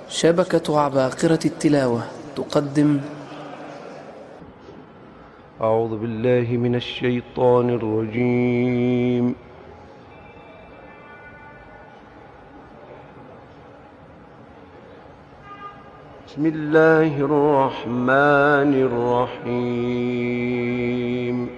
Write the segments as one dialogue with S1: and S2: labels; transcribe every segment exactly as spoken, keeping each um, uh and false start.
S1: شبكة عباقرة التلاوة تقدم.
S2: أعوذ بالله من الشيطان الرجيم. بسم الله الرحمن الرحيم.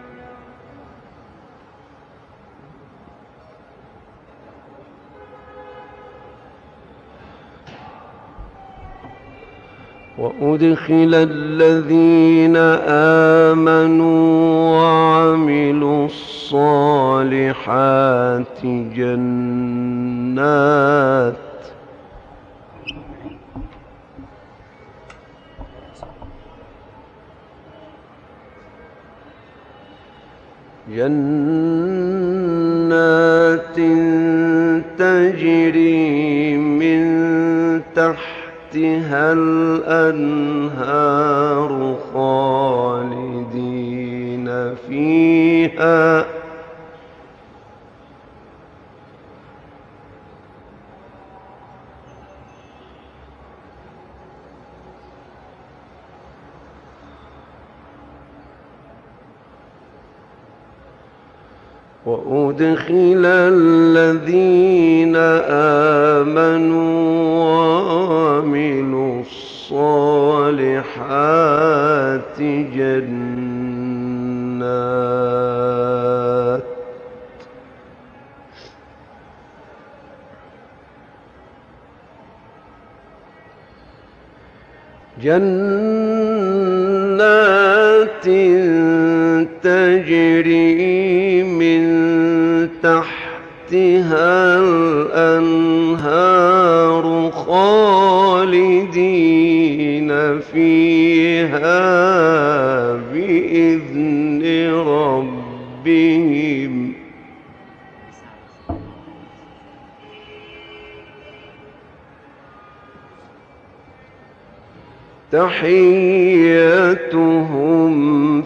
S2: وأدخل الذين آمنوا وعملوا الصالحات جنات جنات تجري من تحتها الأنهار خالدين فيها وأدخل الذين آمنوا وعملوا الصالحات جنات جنات تجري من تحتها الأنهار خالدين فيها بإذن ربهم تحيتهم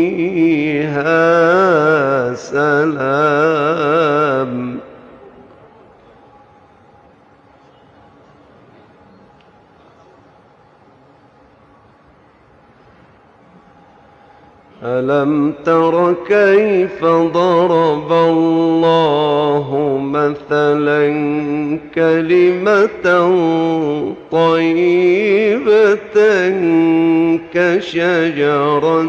S2: فيها سلام ألم تر كيف ضرب الله مثلا كلمة طيبة كشجرة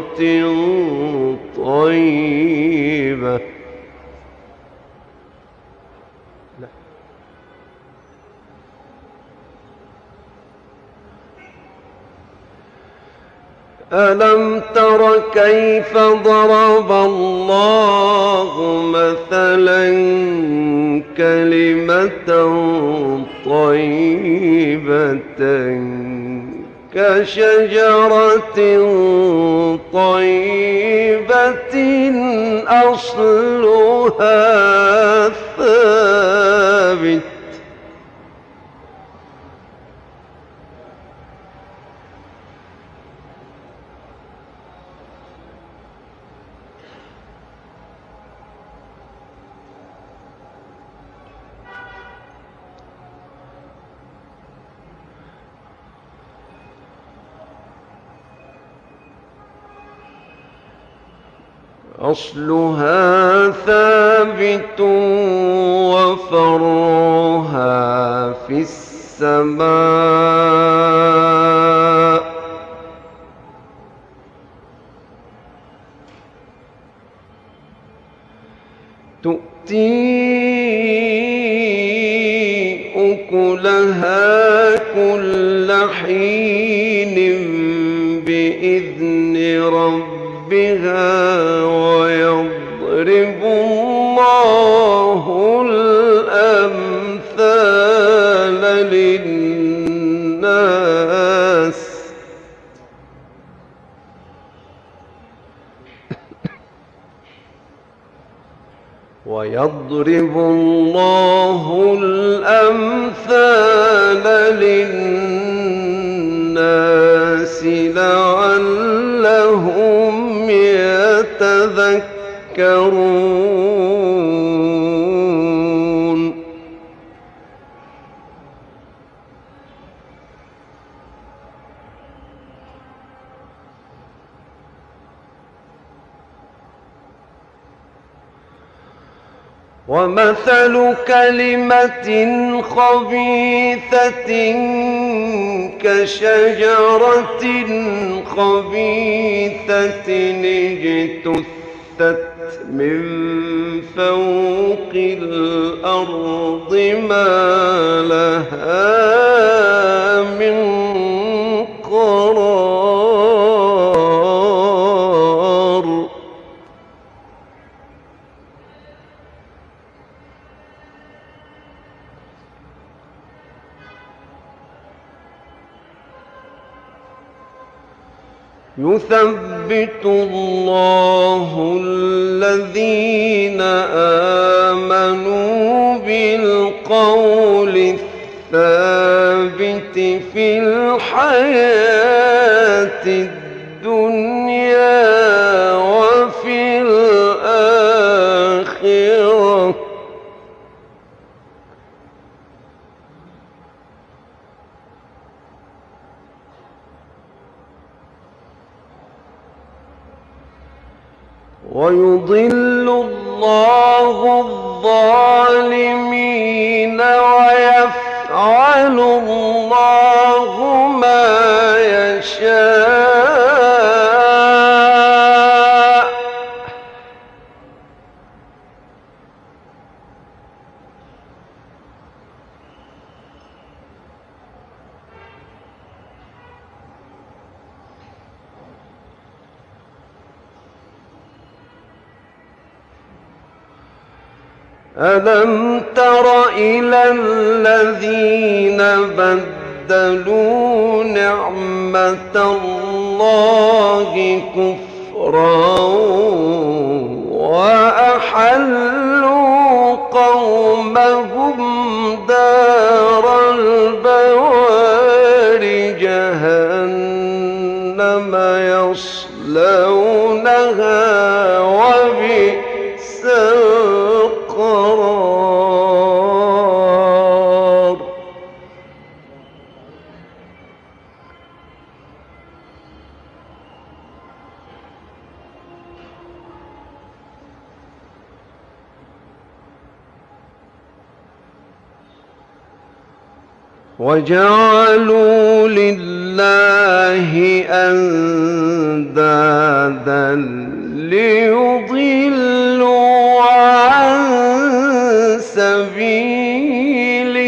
S2: طيبة ألم تر كيف ضرب الله مثلا كلمة طيبة كشجرة طيبة أصلها ثابت أصلها ثابت وفرعها في السماء تؤتي أكلها كل حين بإذن ربها ويضرب الله الأمثال للناس ويضرب الله الأمثال للناس لعلهم يتذكرون ومثل كلمة خبيثة كشجرة خبيثة اجتثت من فوق الأرض ما لها من قرار. يثبت الله الذين آمنوا بالقول الثابت في الحياة الدنيا وفي الآخرة ويضل الله الظالمين ويفعل الله ما يشاء. ألم تر إلى الذين بدلوا نعمة الله كفرا وأحلوا قومهم دار البوار جهنم يصلونها وبئس القرار. وجعلوا لله أندادا ليضلوا عن سبيله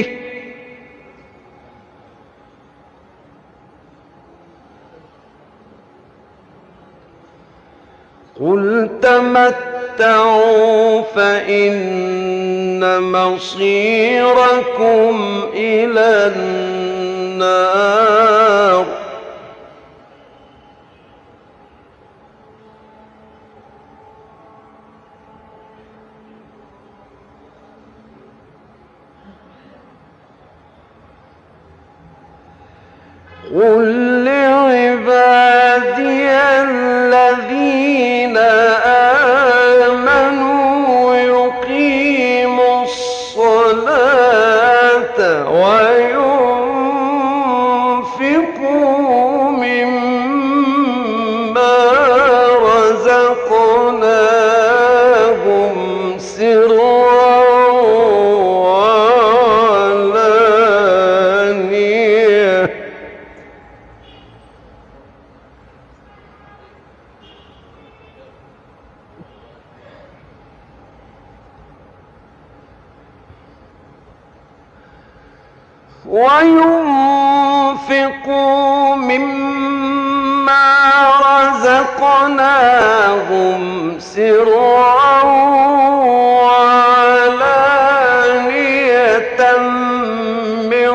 S2: قل تمتعوا فإن مصيركم إلى النار. قل لعبادي الذين آمنوا يقيموا الصلاة وينفقوا مما رزقناهم سرا وينفقوا مما رزقناهم سرا وعلانية من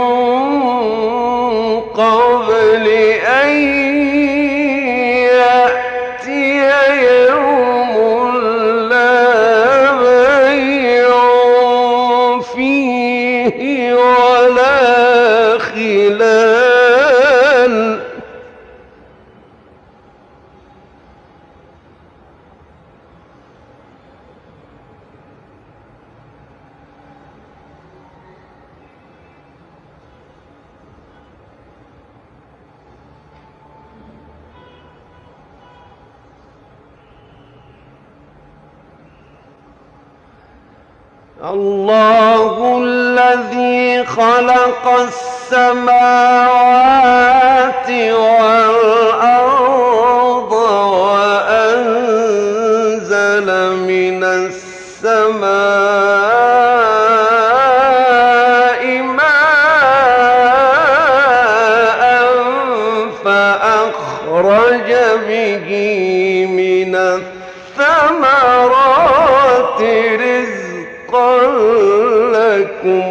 S2: قبل أن يأتي يوم لا بيع فيه ولا خلال. الله الذي خلق السماوات والأرض وأنزل من السماء ماء فأخرج به من الثمرات رزقا لكم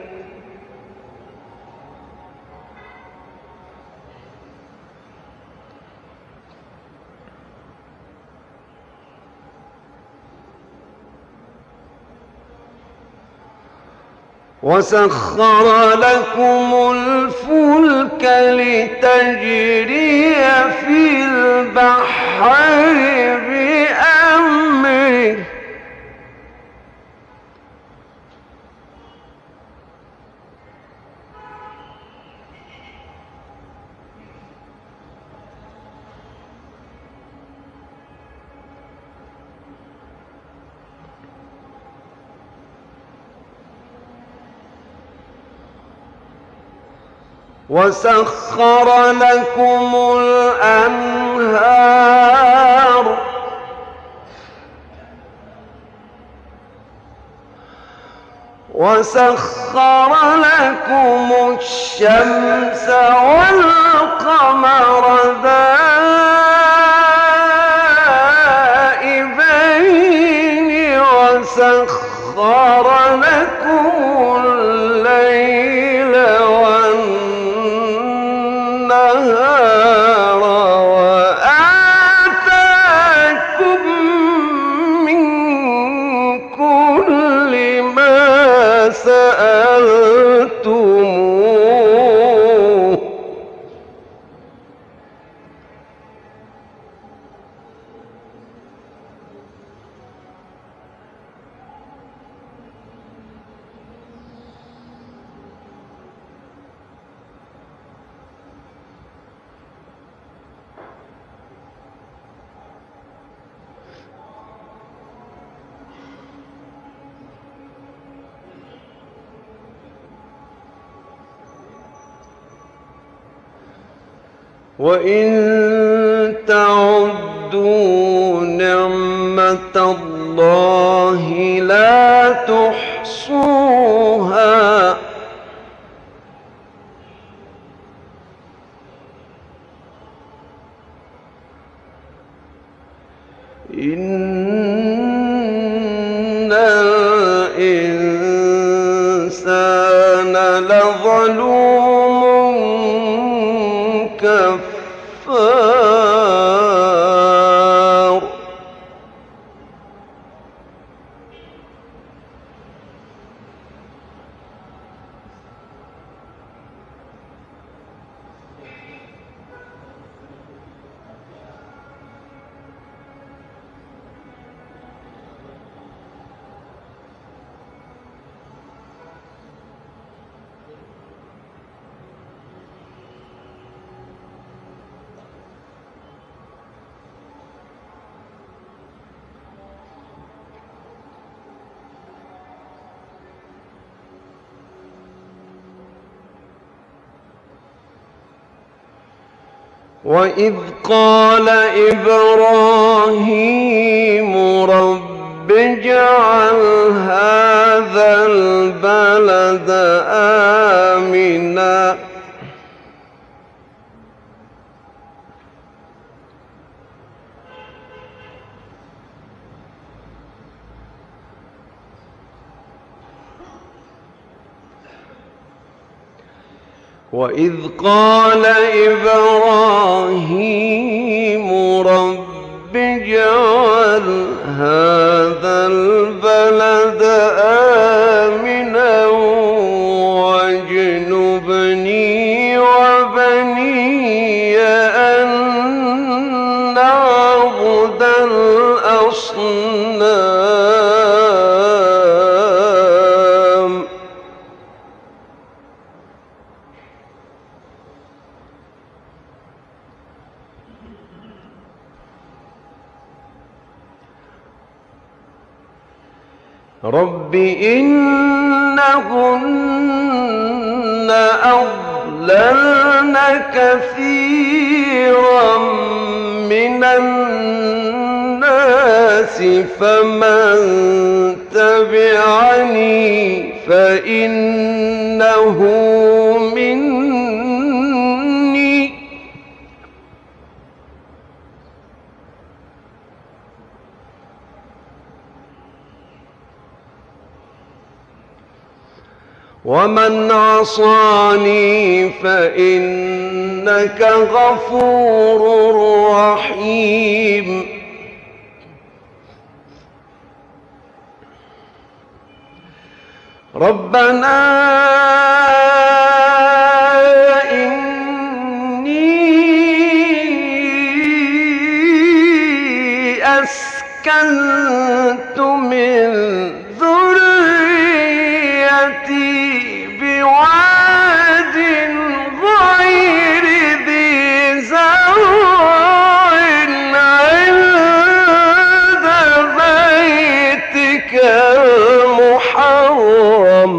S2: وسخر لكم الفلك لتجري في البحر بأمره وسخر لكم الأنهار وسخر لكم الشمس والقمر دائبين وسخر لكم الليل والنهار وآتاكم من كل ما سألتموه وإن تعدوا نعمة الله لا تحصوها إن الإنسان لظلوم كفار وإذ قال إبراهيم رب اجعل هذا البلد آمنا وإذ قال إبراهيم رب اجعل هذا البلد آمنا واجنبني وبني أن نعبد الأصنام رب إنهن أضللن كثيرا من الناس فمن تبعني فإنه مني ومن عصاني فإنك غفور رحيم ربنا إني أسكنت من ذريتي بواد غير ذي زرع عند بيتك المحرم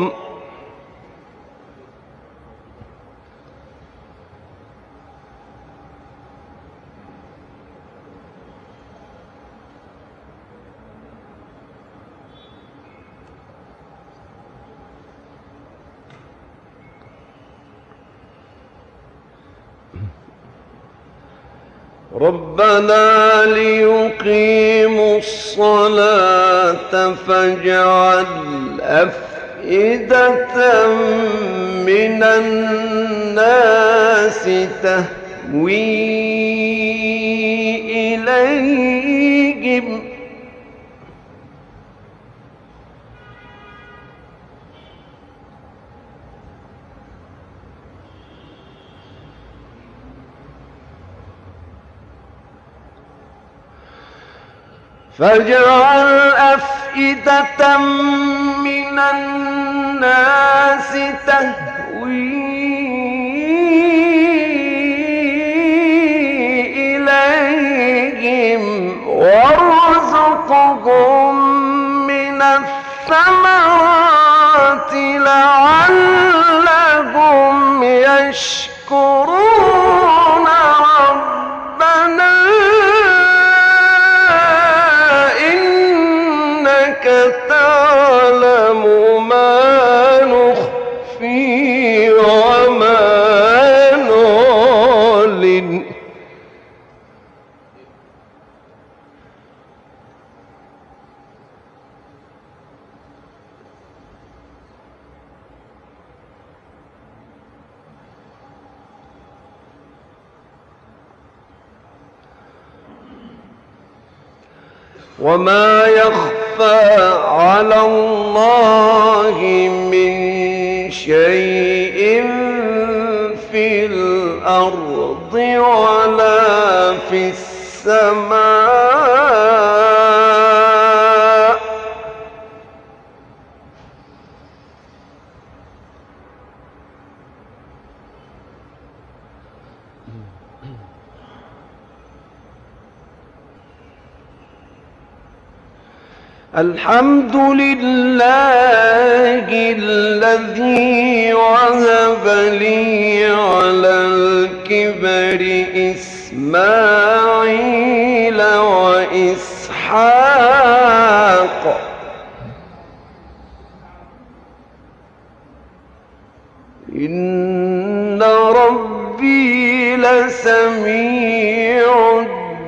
S2: ربنا ليقيموا الصلاة فاجعل أفئدة من الناس تهوي إليهم فاجعل أفئدة من الناس تهوي إليهم وارزقهم من الثمرات لعلهم يشكرون ربنا تعلم ما نخفي وما نعلن وما يخفى على الله من شيء في الأرض ولا في السماء الحمد لله الذي وهب لي على الكبر إسماعيل وإسحاق إن ربي لسميع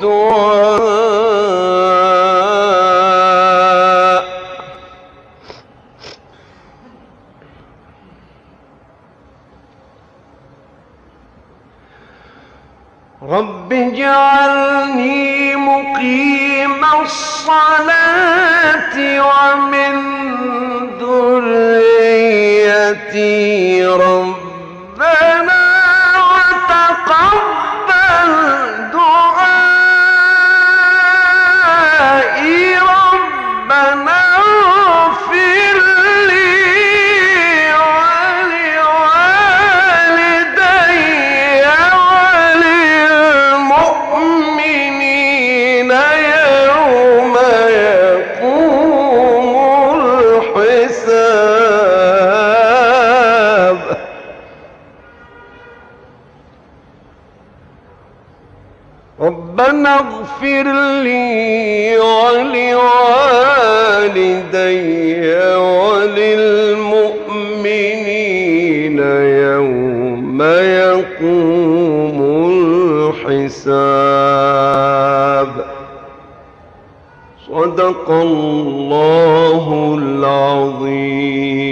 S2: الدعاء رب اجعلني مقيم الصلاة ومن ذريتي ربنا وتقبل دعائي ربنا اغفر لي ولوالدي ربنا اغفر لي ولوالدي وللمؤمنين يوم يقوم الحساب. صدق الله العظيم.